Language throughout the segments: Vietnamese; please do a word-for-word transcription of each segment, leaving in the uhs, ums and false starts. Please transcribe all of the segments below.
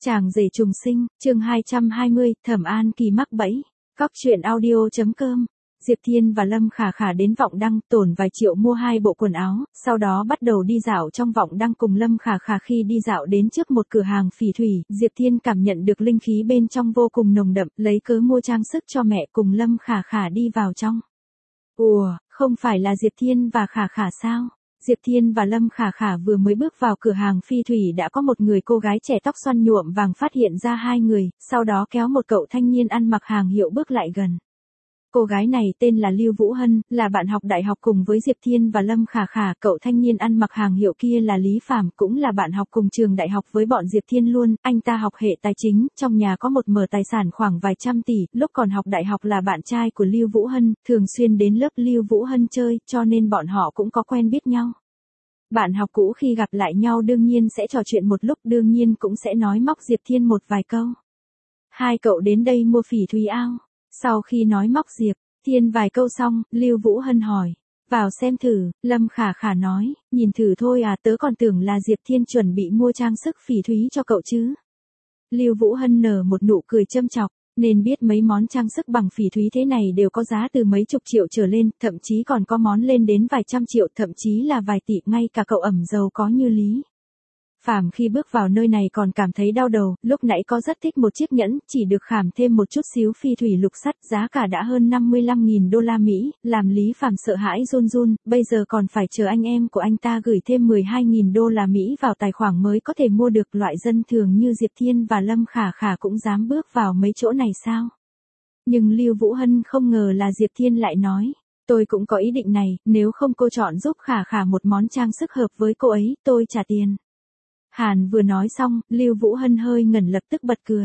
Chàng rể trùng sinh, chương hai trăm hai mươi, Thẩm An Kỳ mắc bẫy. Cóc truyện audio.com. Diệp Thiên và Lâm Khả Khả đến Vọng Đăng, tổn vài triệu mua hai bộ quần áo, sau đó bắt đầu đi dạo trong Vọng Đăng cùng Lâm Khả Khả. Khi đi dạo đến trước một cửa hàng phỉ thủy, Diệp Thiên cảm nhận được linh khí bên trong vô cùng nồng đậm, lấy cớ mua trang sức cho mẹ cùng Lâm Khả Khả đi vào trong. Ủa, không phải là Diệp Thiên và Khả Khả sao? Diệp Thiên và Lâm Khả Khả vừa mới bước vào cửa hàng phi thủy đã có một người cô gái trẻ tóc xoăn nhuộm vàng phát hiện ra hai người, sau đó kéo một cậu thanh niên ăn mặc hàng hiệu bước lại gần. Cô gái này tên là Lưu Vũ Hân, là bạn học đại học cùng với Diệp Thiên và Lâm Khả Khả. Cậu thanh niên ăn mặc hàng hiệu kia là Lý Phàm, cũng là bạn học cùng trường đại học với bọn Diệp Thiên luôn. Anh ta học hệ tài chính, trong nhà có một mớ tài sản khoảng vài trăm tỷ. Lúc còn học đại học là bạn trai của Lưu Vũ Hân, thường xuyên đến lớp Lưu Vũ Hân chơi, cho nên bọn họ cũng có quen biết nhau. Bạn học cũ khi gặp lại nhau đương nhiên sẽ trò chuyện một lúc, đương nhiên cũng sẽ nói móc Diệp Thiên một vài câu. Hai cậu đến đây mua phỉ thúy ao. Sau khi nói móc Diệp Thiên vài câu xong, Lưu Vũ Hân hỏi, vào xem thử. Lâm Khả Khả nói, nhìn thử thôi à, tớ còn tưởng là Diệp Thiên chuẩn bị mua trang sức phỉ thúy cho cậu chứ. Lưu Vũ Hân nở một nụ cười châm chọc, nên biết mấy món trang sức bằng phỉ thúy thế này đều có giá từ mấy chục triệu trở lên, thậm chí còn có món lên đến vài trăm triệu, thậm chí là vài tỷ, ngay cả cậu ẩm giàu có như Lý Phàm khi bước vào nơi này còn cảm thấy đau đầu, lúc nãy có rất thích một chiếc nhẫn, chỉ được khảm thêm một chút xíu phi thủy lục sắt, giá cả đã hơn năm mươi lăm nghìn đô la Mỹ, làm Lý Phàm sợ hãi run run, bây giờ còn phải chờ anh em của anh ta gửi thêm mười hai nghìn đô la Mỹ vào tài khoản mới có thể mua được. Loại dân thường như Diệp Thiên và Lâm Khả Khả cũng dám bước vào mấy chỗ này sao? Nhưng Lưu Vũ Hân không ngờ là Diệp Thiên lại nói, tôi cũng có ý định này, nếu không cô chọn giúp Khả Khả một món trang sức hợp với cô ấy, tôi trả tiền. Hàn vừa nói xong, Lưu Vũ Hân hơi ngẩn lập tức bật cười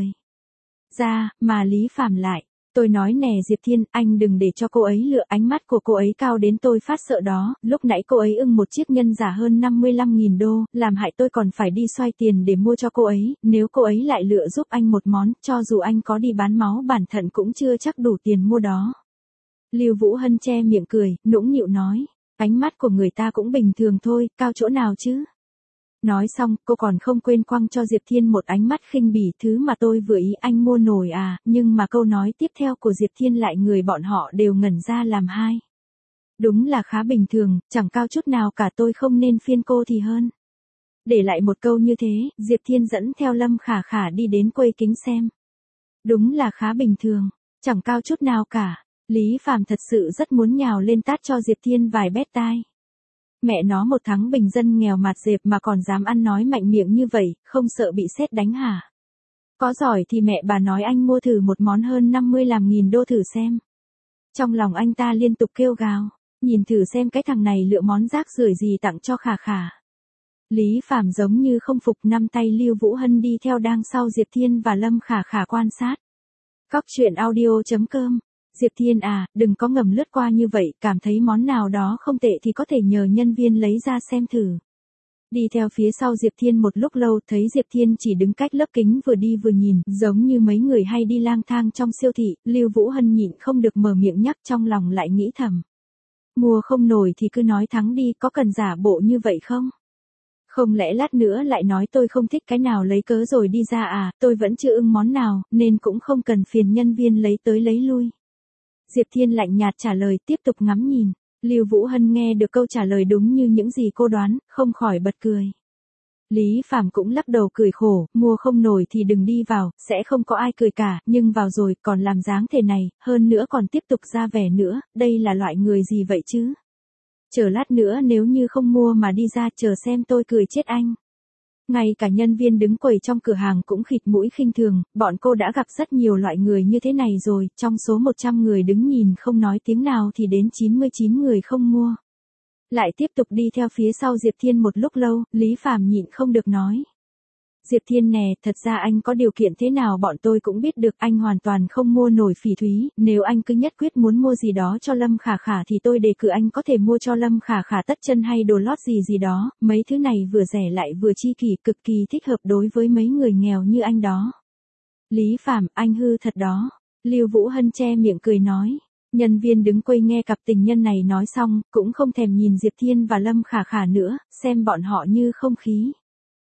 ra, mà Lý Phàm lại, tôi nói nè Diệp Thiên, anh đừng để cho cô ấy lựa, ánh mắt của cô ấy cao đến tôi phát sợ đó, lúc nãy cô ấy ưng một chiếc nhân giả hơn năm mươi lăm nghìn đô, làm hại tôi còn phải đi xoay tiền để mua cho cô ấy, nếu cô ấy lại lựa giúp anh một món, cho dù anh có đi bán máu bản thận cũng chưa chắc đủ tiền mua đó. Lưu Vũ Hân che miệng cười, nũng nịu nói, ánh mắt của người ta cũng bình thường thôi, cao chỗ nào chứ. Nói xong, cô còn không quên quăng cho Diệp Thiên một ánh mắt khinh bỉ, thứ mà tôi vừa ý anh mua nổi à, nhưng mà câu nói tiếp theo của Diệp Thiên lại người bọn họ đều ngẩn ra làm hai. Đúng là khá bình thường, chẳng cao chút nào cả, tôi không nên phiên cô thì hơn. Để lại một câu như thế, Diệp Thiên dẫn theo Lâm Khả Khả đi đến quầy kính xem. Đúng là khá bình thường, chẳng cao chút nào cả. Lý Phàm thật sự rất muốn nhào lên tát cho Diệp Thiên vài bét tai. Mẹ nó một thằng bình dân nghèo mạt dẹp mà còn dám ăn nói mạnh miệng như vậy, không sợ bị sét đánh hả? Có giỏi thì mẹ bà nói anh mua thử một món hơn năm mươi làm nghìn đô thử xem. Trong lòng anh ta liên tục kêu gào, nhìn thử xem cái thằng này lựa món rác rưởi gì tặng cho Khả Khả. Lý Phàm giống như không phục, năm tay Lưu Vũ Hân đi theo đằng sau Diệp Thiên và Lâm Khả Khả quan sát. Cóc truyện audio.com. Diệp Thiên à, đừng có ngầm lướt qua như vậy, cảm thấy món nào đó không tệ thì có thể nhờ nhân viên lấy ra xem thử. Đi theo phía sau Diệp Thiên một lúc lâu, thấy Diệp Thiên chỉ đứng cách lớp kính vừa đi vừa nhìn, giống như mấy người hay đi lang thang trong siêu thị. Lưu Vũ Hân nhịn không được mở miệng nhắc, trong lòng lại nghĩ thầm. Mua không nổi thì cứ nói thắng đi, có cần giả bộ như vậy không? Không lẽ lát nữa lại nói tôi không thích cái nào lấy cớ rồi đi ra à, tôi vẫn chưa ưng món nào, nên cũng không cần phiền nhân viên lấy tới lấy lui. Diệp Thiên lạnh nhạt trả lời, tiếp tục ngắm nhìn. Lưu Vũ Hân nghe được câu trả lời đúng như những gì cô đoán, không khỏi bật cười. Lý Phàm cũng lắc đầu cười khổ, mua không nổi thì đừng đi vào, sẽ không có ai cười cả, nhưng vào rồi còn làm dáng thế này, hơn nữa còn tiếp tục ra vẻ nữa, đây là loại người gì vậy chứ? Chờ lát nữa nếu như không mua mà đi ra, chờ xem tôi cười chết anh. Ngay cả nhân viên đứng quầy trong cửa hàng cũng khịt mũi khinh thường, bọn cô đã gặp rất nhiều loại người như thế này rồi, trong số một trăm người đứng nhìn không nói tiếng nào thì đến chín mươi chín người không mua. Lại tiếp tục đi theo phía sau Diệp Thiên một lúc lâu, Lý Phàm nhịn không được nói. Diệp Thiên nè, thật ra anh có điều kiện thế nào bọn tôi cũng biết được, anh hoàn toàn không mua nổi phỉ thúy, nếu anh cứ nhất quyết muốn mua gì đó cho Lâm Khả Khả thì tôi đề cử anh có thể mua cho Lâm Khả Khả tất chân hay đồ lót gì gì đó, mấy thứ này vừa rẻ lại vừa chi kỷ, cực kỳ thích hợp đối với mấy người nghèo như anh đó. Lý Phàm, anh hư thật đó. Lưu Vũ Hân che miệng cười nói. Nhân viên đứng quầy nghe cặp tình nhân này nói xong, cũng không thèm nhìn Diệp Thiên và Lâm Khả Khả nữa, xem bọn họ như không khí.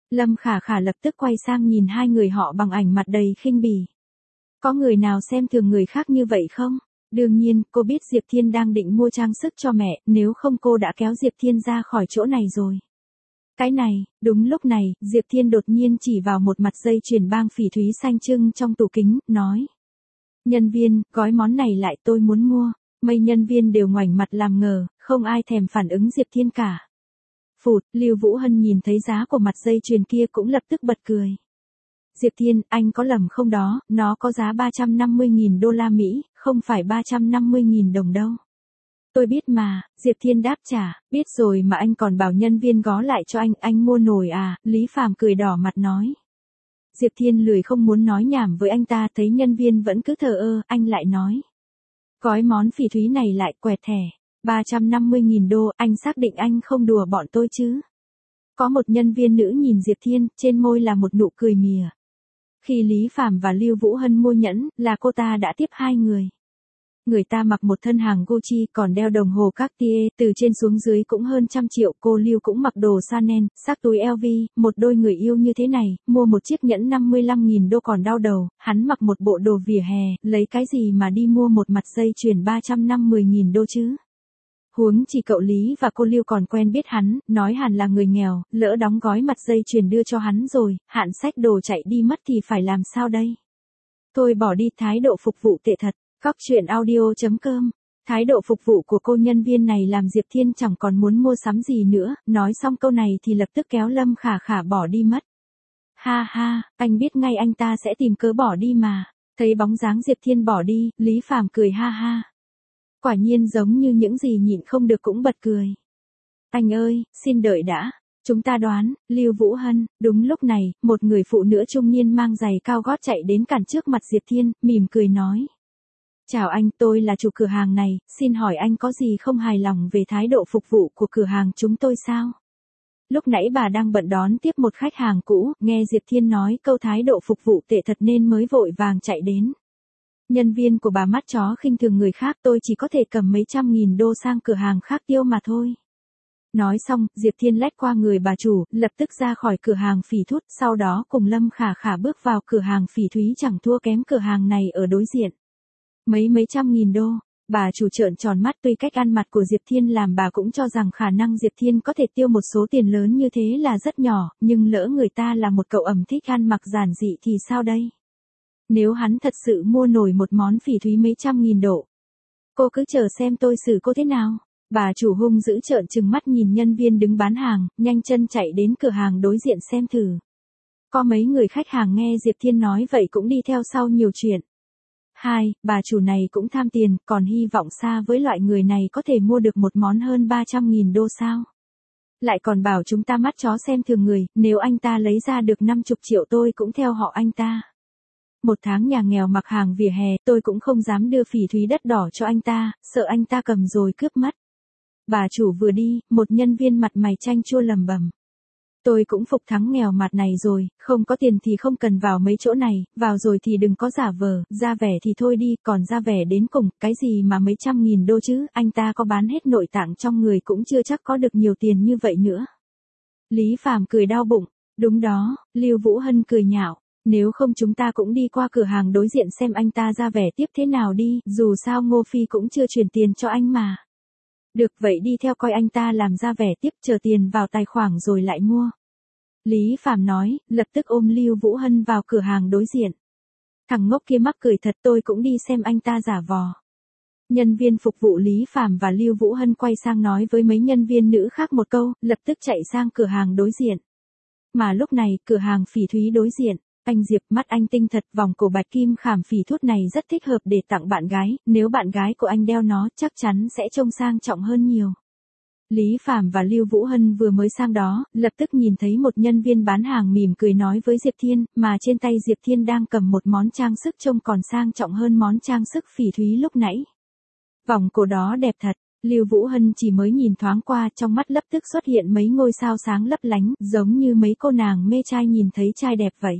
Lâm Khả Khả lập tức quay sang nhìn hai người họ bằng ảnh mặt đầy khinh bỉ. Có người nào xem thường người khác như vậy không? Đương nhiên, cô biết Diệp Thiên đang định mua trang sức cho mẹ, nếu không cô đã kéo Diệp Thiên ra khỏi chỗ này rồi. Cái này, đúng lúc này, Diệp Thiên đột nhiên chỉ vào một mặt dây chuyền bang phỉ thúy xanh trưng trong tủ kính, nói. Nhân viên, gói món này lại tôi muốn mua. Mấy nhân viên đều ngoảnh mặt làm ngờ, không ai thèm phản ứng Diệp Thiên cả. Phụt, Lưu Vũ Hân nhìn thấy giá của mặt dây chuyền kia cũng lập tức bật cười. Diệp Thiên, anh có lầm không đó, nó có giá ba trăm năm mươi nghìn đô la Mỹ, không phải ba trăm năm mươi nghìn đồng đâu. Tôi biết mà, Diệp Thiên đáp trả, biết rồi mà anh còn bảo nhân viên gó lại cho anh, anh mua nổi à, Lý Phàm cười đỏ mặt nói. Diệp Thiên lười không muốn nói nhảm với anh ta, thấy nhân viên vẫn cứ thờ ơ, anh lại nói. Gói món phỉ thúy này lại quẹt thẻ, ba trăm năm mươi nghìn đô, anh xác định anh không đùa bọn tôi chứ. Có một nhân viên nữ nhìn Diệp Thiên, trên môi là một nụ cười mỉa. Khi Lý Phàm và Lưu Vũ Hân mua nhẫn, là cô ta đã tiếp hai người. Người ta mặc một thân hàng Gucci còn đeo đồng hồ Cartier, từ trên xuống dưới cũng hơn trăm triệu, cô Lưu cũng mặc đồ Chanel, xách túi L V, một đôi người yêu như thế này, mua một chiếc nhẫn năm mươi lăm nghìn đô còn đau đầu, hắn mặc một bộ đồ vỉa hè, lấy cái gì mà đi mua một mặt dây chuyền ba trăm năm mươi nghìn đô chứ? Huống chỉ cậu Lý và cô Lưu còn quen biết hắn, nói hẳn là người nghèo, lỡ đóng gói mặt dây chuyền đưa cho hắn rồi, hạn xách đồ chạy đi mất thì phải làm sao đây? Thôi bỏ đi, thái độ phục vụ tệ thật. Cóc truyện audio chấm com. Thái độ phục vụ của cô nhân viên này làm Diệp Thiên chẳng còn muốn mua sắm gì nữa, nói xong câu này thì lập tức kéo Lâm Khả Khả bỏ đi mất. Ha ha, anh biết ngay anh ta sẽ tìm cớ bỏ đi mà. Thấy bóng dáng Diệp Thiên bỏ đi, Lý Phàm cười ha ha. Quả nhiên giống như những gì nhịn không được cũng bật cười. Anh ơi, xin đợi đã. Chúng ta đoán, Lưu Vũ Hân, đúng lúc này, một người phụ nữ trung niên mang giày cao gót chạy đến cản trước mặt Diệp Thiên, mỉm cười nói. Chào anh, tôi là chủ cửa hàng này, xin hỏi anh có gì không hài lòng về thái độ phục vụ của cửa hàng chúng tôi sao? Lúc nãy bà đang bận đón tiếp một khách hàng cũ, nghe Diệp Thiên nói câu thái độ phục vụ tệ thật nên mới vội vàng chạy đến. Nhân viên của bà mắt chó khinh thường người khác, tôi chỉ có thể cầm mấy trăm nghìn đô sang cửa hàng khác tiêu mà thôi. Nói xong, Diệp Thiên lách qua người bà chủ, lập tức ra khỏi cửa hàng phỉ thút, sau đó cùng Lâm Khả Khả bước vào cửa hàng phỉ thúy chẳng thua kém cửa hàng này ở đối diện. Mấy mấy trăm nghìn đô, bà chủ trợn tròn mắt, tuy cách ăn mặc của Diệp Thiên làm bà cũng cho rằng khả năng Diệp Thiên có thể tiêu một số tiền lớn như thế là rất nhỏ, nhưng lỡ người ta là một cậu ẩm thích ăn mặc giản dị thì sao đây? Nếu hắn thật sự mua nổi một món phỉ thúy mấy trăm nghìn độ, cô cứ chờ xem tôi xử cô thế nào. Bà chủ hung dữ trợn trừng mắt nhìn nhân viên đứng bán hàng, nhanh chân chạy đến cửa hàng đối diện xem thử. Có mấy người khách hàng nghe Diệp Thiên nói vậy cũng đi theo sau nhiều chuyện. Hai, bà chủ này cũng tham tiền, còn hy vọng xa với loại người này có thể mua được một món hơn ba trăm nghìn đô sao. Lại còn bảo chúng ta mắt chó xem thường người, nếu anh ta lấy ra được năm mươi triệu tôi cũng theo họ anh ta. Một tháng nhà nghèo mặc hàng vỉa hè, tôi cũng không dám đưa phỉ thúy đất đỏ cho anh ta, sợ anh ta cầm rồi cướp mất. Bà chủ vừa đi, một nhân viên mặt mày chanh chua lầm bầm. Tôi cũng phục thắng nghèo mặt này rồi, không có tiền thì không cần vào mấy chỗ này, vào rồi thì đừng có giả vờ, ra vẻ thì thôi đi, còn ra vẻ đến cùng, cái gì mà mấy trăm nghìn đô chứ, anh ta có bán hết nội tạng trong người cũng chưa chắc có được nhiều tiền như vậy nữa. Lý Phàm cười đau bụng, đúng đó, Lưu Vũ Hân cười nhạo, nếu không chúng ta cũng đi qua cửa hàng đối diện xem anh ta ra vẻ tiếp thế nào đi, dù sao Ngô Phi cũng chưa chuyển tiền cho anh mà. Được vậy đi theo coi anh ta làm ra vẻ tiếp, chờ tiền vào tài khoản rồi lại mua. Lý Phàm nói, lập tức ôm Lưu Vũ Hân vào cửa hàng đối diện. Thằng ngốc kia mắc cười thật, tôi cũng đi xem anh ta giả vò. Nhân viên phục vụ Lý Phàm và Lưu Vũ Hân quay sang nói với mấy nhân viên nữ khác một câu, lập tức chạy sang cửa hàng đối diện. Mà lúc này, cửa hàng phỉ thúy đối diện, anh Diệp, mắt anh tinh thật, vòng cổ bạch kim khảm phỉ thút này rất thích hợp để tặng bạn gái, nếu bạn gái của anh đeo nó chắc chắn sẽ trông sang trọng hơn nhiều. Lý Phàm và Lưu Vũ Hân vừa mới sang đó, lập tức nhìn thấy một nhân viên bán hàng mỉm cười nói với Diệp Thiên, mà trên tay Diệp Thiên đang cầm một món trang sức trông còn sang trọng hơn món trang sức phỉ thúy lúc nãy. Vòng cổ đó đẹp thật, Lưu Vũ Hân chỉ mới nhìn thoáng qua, trong mắt lập tức xuất hiện mấy ngôi sao sáng lấp lánh, giống như mấy cô nàng mê trai nhìn thấy trai đẹp vậy.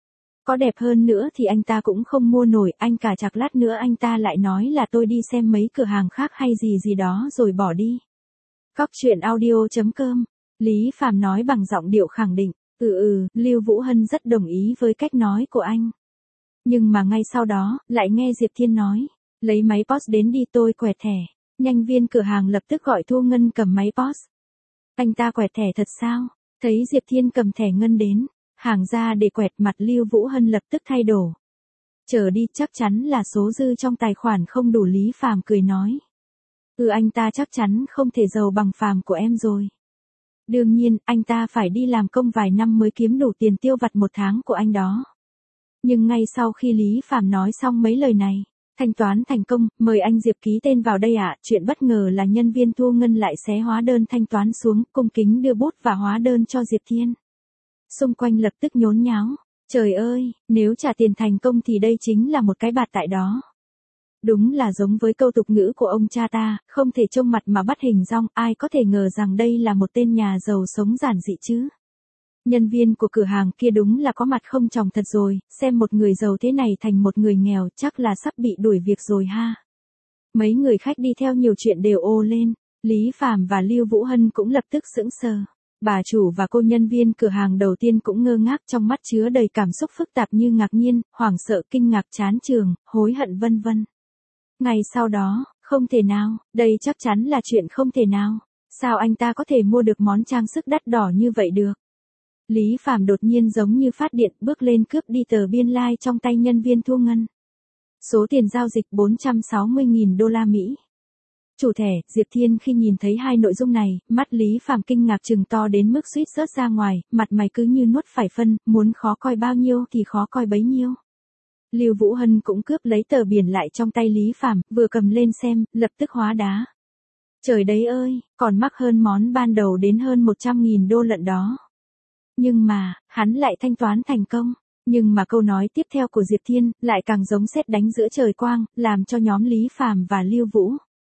Có đẹp hơn nữa thì anh ta cũng không mua nổi, anh cả chạc lát nữa anh ta lại nói là tôi đi xem mấy cửa hàng khác hay gì gì đó rồi bỏ đi. Cóc truyện audio chấm com. Lý Phàm nói bằng giọng điệu khẳng định. Ừ ừ, Lưu Vũ Hân rất đồng ý với cách nói của anh. Nhưng mà ngay sau đó, lại nghe Diệp Thiên nói, lấy máy pê ô ét đến đi tôi quẹt thẻ. Nhân viên cửa hàng lập tức gọi Thu Ngân cầm máy pê ô ét. Anh ta quẹt thẻ thật sao? Thấy Diệp Thiên cầm thẻ ngân đến, hàng ra để quẹt, mặt Lưu Vũ Hân lập tức thay đổi. Chờ đi, chắc chắn là số dư trong tài khoản không đủ. Lý Phàm cười nói. Ừ, anh ta chắc chắn không thể giàu bằng Phàm của em rồi. Đương nhiên, anh ta phải đi làm công vài năm mới kiếm đủ tiền tiêu vặt một tháng của anh đó. Nhưng ngay sau khi Lý Phàm nói xong mấy lời này, thanh toán thành công, mời anh Diệp ký tên vào đây ạ. À. Chuyện bất ngờ là nhân viên Thu Ngân lại xé hóa đơn thanh toán xuống, cung kính đưa bút và hóa đơn cho Diệp Thiên. Xung quanh lập tức nhốn nháo. Trời ơi, nếu trả tiền thành công thì đây chính là một cái bạt tại đó. Đúng là giống với câu tục ngữ của ông cha ta, không thể trông mặt mà bắt hình dong, ai có thể ngờ rằng đây là một tên nhà giàu sống giản dị chứ. Nhân viên của cửa hàng kia đúng là có mặt không tròng thật rồi, xem một người giàu thế này thành một người nghèo chắc là sắp bị đuổi việc rồi ha. Mấy người khách đi theo nhiều chuyện đều ô lên, Lý Phàm và Lưu Vũ Hân cũng lập tức sững sờ. Bà chủ và cô nhân viên cửa hàng đầu tiên cũng ngơ ngác, trong mắt chứa đầy cảm xúc phức tạp như ngạc nhiên, hoảng sợ, kinh ngạc, chán chường, hối hận vân vân. Ngày sau đó, không thể nào, đây chắc chắn là chuyện không thể nào. Sao anh ta có thể mua được món trang sức đắt đỏ như vậy được? Lý Phàm đột nhiên giống như phát điện, bước lên cướp đi tờ biên lai like trong tay nhân viên Thu Ngân. Số tiền giao dịch bốn trăm sáu mươi nghìn đô la Mỹ. Chủ thẻ, Diệp Thiên khi nhìn thấy hai nội dung này, mắt Lý Phàm kinh ngạc trừng to đến mức suýt rớt ra ngoài, mặt mày cứ như nuốt phải phân, muốn khó coi bao nhiêu thì khó coi bấy nhiêu. Lưu Vũ Hân cũng cướp lấy tờ biển lại trong tay Lý Phàm, vừa cầm lên xem, lập tức hóa đá. Trời đấy ơi, còn mắc hơn món ban đầu đến hơn một trăm nghìn đô lận đó. Nhưng mà, hắn lại thanh toán thành công. Nhưng mà câu nói tiếp theo của Diệp Thiên lại càng giống sét đánh giữa trời quang, làm cho nhóm Lý Phàm và Lưu Vũ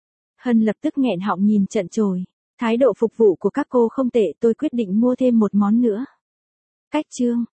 Hân lập tức nghẹn họng nhìn trận trồi. Thái độ phục vụ của các cô không tệ, tôi quyết định mua thêm một món nữa. Cách chương